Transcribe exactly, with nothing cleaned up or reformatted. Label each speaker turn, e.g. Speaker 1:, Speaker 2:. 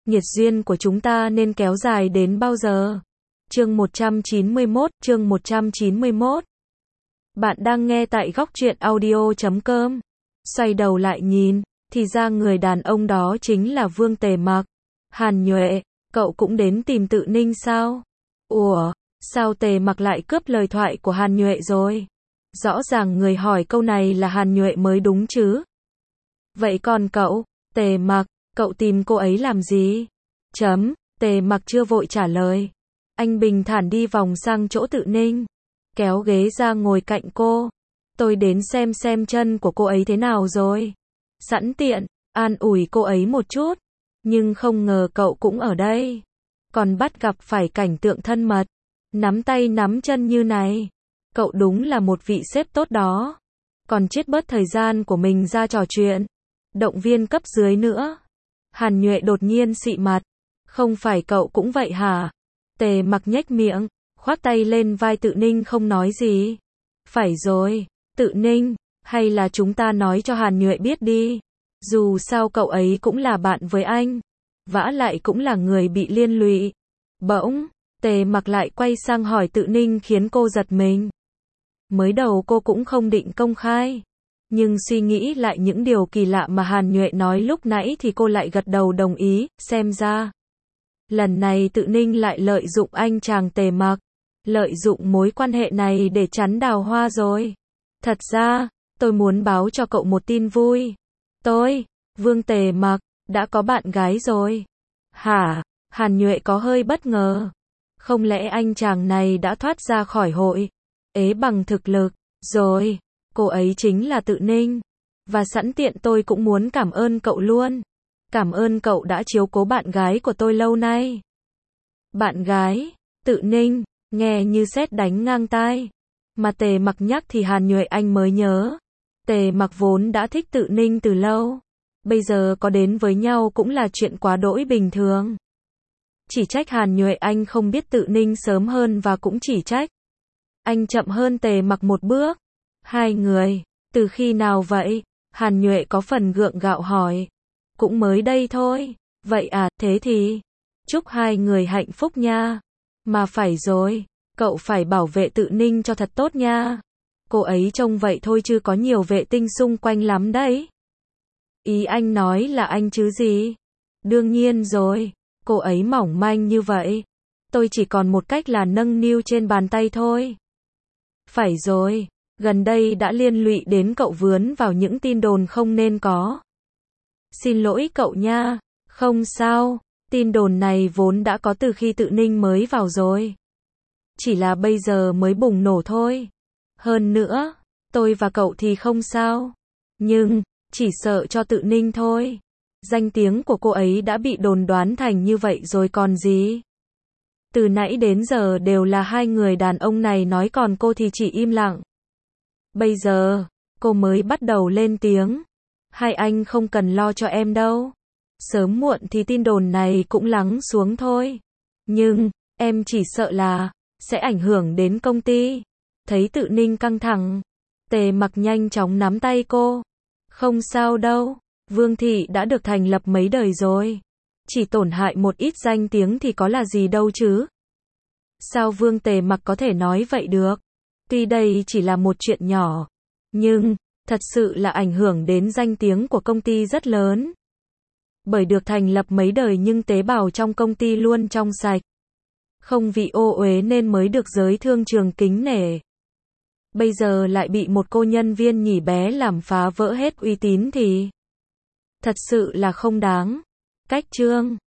Speaker 1: nhiệt duyên của chúng ta nên kéo dài đến bao giờ? Chương một trăm chín mươi mốt, chương một trăm chín mươi mốt. Bạn đang nghe tại góc truyện audio chấm com. Xoay đầu lại nhìn, thì ra người đàn ông đó chính là Vương Tề Mặc. Hàn Nhuệ, cậu cũng đến tìm Tự Ninh sao? Ủa, sao Tề Mặc lại cướp lời thoại của Hàn Nhuệ rồi? Rõ ràng người hỏi câu này là Hàn Nhuệ mới đúng chứ? Vậy còn cậu, Tề Mặc, cậu tìm cô ấy làm gì? Chấm, Tề Mặc chưa vội trả lời. Anh bình thản đi vòng sang chỗ Tự Ninh, kéo ghế ra ngồi cạnh cô. Tôi đến xem xem chân của cô ấy thế nào rồi. Sẵn tiện, an ủi cô ấy một chút. Nhưng không ngờ cậu cũng ở đây. Còn bắt gặp phải cảnh tượng thân mật. Nắm tay nắm chân như này. Cậu đúng là một vị sếp tốt đó. Còn chết bớt thời gian của mình ra trò chuyện. Động viên cấp dưới nữa. Hàn Nhuệ đột nhiên xị mặt. Không phải cậu cũng vậy hả? Tề Mặc nhếch miệng, khoác tay lên vai Tự Ninh không nói gì. Phải rồi, Tự Ninh, hay là chúng ta nói cho Hàn Nhuệ biết đi. Dù sao cậu ấy cũng là bạn với anh. Vả lại cũng là người bị liên lụy. Bỗng, Tề Mặc lại quay sang hỏi Tự Ninh khiến cô giật mình. Mới đầu cô cũng không định công khai. Nhưng suy nghĩ lại những điều kỳ lạ mà Hàn Nhuệ nói lúc nãy thì cô lại gật đầu đồng ý, xem ra. Lần này Tự Ninh lại lợi dụng anh chàng Tề Mặc. Lợi dụng mối quan hệ này để chắn đào hoa rồi. Thật ra, tôi muốn báo cho cậu một tin vui. Tôi, Vương Tề Mặc, đã có bạn gái rồi. Hả? Hàn Nhuệ có hơi bất ngờ. Không lẽ anh chàng này đã thoát ra khỏi hội ế bằng thực lực, rồi. Cô ấy chính là Tự Ninh. Và sẵn tiện tôi cũng muốn cảm ơn cậu luôn. Cảm ơn cậu đã chiếu cố bạn gái của tôi lâu nay. Bạn gái? Tự Ninh, nghe như sét đánh ngang tai. Mà Tề Mặc nhắc thì Hàn Nhuệ anh mới nhớ. Tề Mặc vốn đã thích Tự Ninh từ lâu. Bây giờ có đến với nhau cũng là chuyện quá đỗi bình thường. Chỉ trách Hàn Nhuệ anh không biết Tự Ninh sớm hơn và cũng chỉ trách anh chậm hơn Tề Mặc một bước. Hai người, từ khi nào vậy? Hàn Nhuệ có phần gượng gạo hỏi. Cũng mới đây thôi. Vậy à, thế thì chúc hai người hạnh phúc nha. Mà phải rồi, cậu phải bảo vệ Tự Ninh cho thật tốt nha. Cô ấy trông vậy thôi chứ có nhiều vệ tinh xung quanh lắm đấy. Ý anh nói là anh chứ gì? Đương nhiên rồi, cô ấy mỏng manh như vậy. Tôi chỉ còn một cách là nâng niu trên bàn tay thôi. Phải rồi, gần đây đã liên lụy đến cậu vướng vào những tin đồn không nên có. Xin lỗi cậu nha. Không sao, tin đồn này vốn đã có từ khi Tự Ninh mới vào rồi. Chỉ là bây giờ mới bùng nổ thôi. Hơn nữa, tôi và cậu thì không sao. Nhưng, chỉ sợ cho Tự Ninh thôi. Danh tiếng của cô ấy đã bị đồn đoán thành như vậy rồi còn gì. Từ nãy đến giờ đều là hai người đàn ông này nói còn cô thì chỉ im lặng. Bây giờ, cô mới bắt đầu lên tiếng. Hai anh không cần lo cho em đâu. Sớm muộn thì tin đồn này cũng lắng xuống thôi. Nhưng, em chỉ sợ là sẽ ảnh hưởng đến công ty. Thấy Tự Ninh căng thẳng, Tề Mặc nhanh chóng nắm tay cô. Không sao đâu, Vương thị đã được thành lập mấy đời rồi. Chỉ tổn hại một ít danh tiếng thì có là gì đâu chứ. Sao Vương Tề Mặc có thể nói vậy được? Tuy đây chỉ là một chuyện nhỏ, nhưng thật sự là ảnh hưởng đến danh tiếng của công ty rất lớn. Bởi được thành lập mấy đời nhưng tế bào trong công ty luôn trong sạch. Không vì ô uế nên mới được giới thương trường kính nể. Bây giờ lại bị một cô nhân viên nhỉ bé làm phá vỡ hết uy tín thì thật sự là không đáng. Cách chương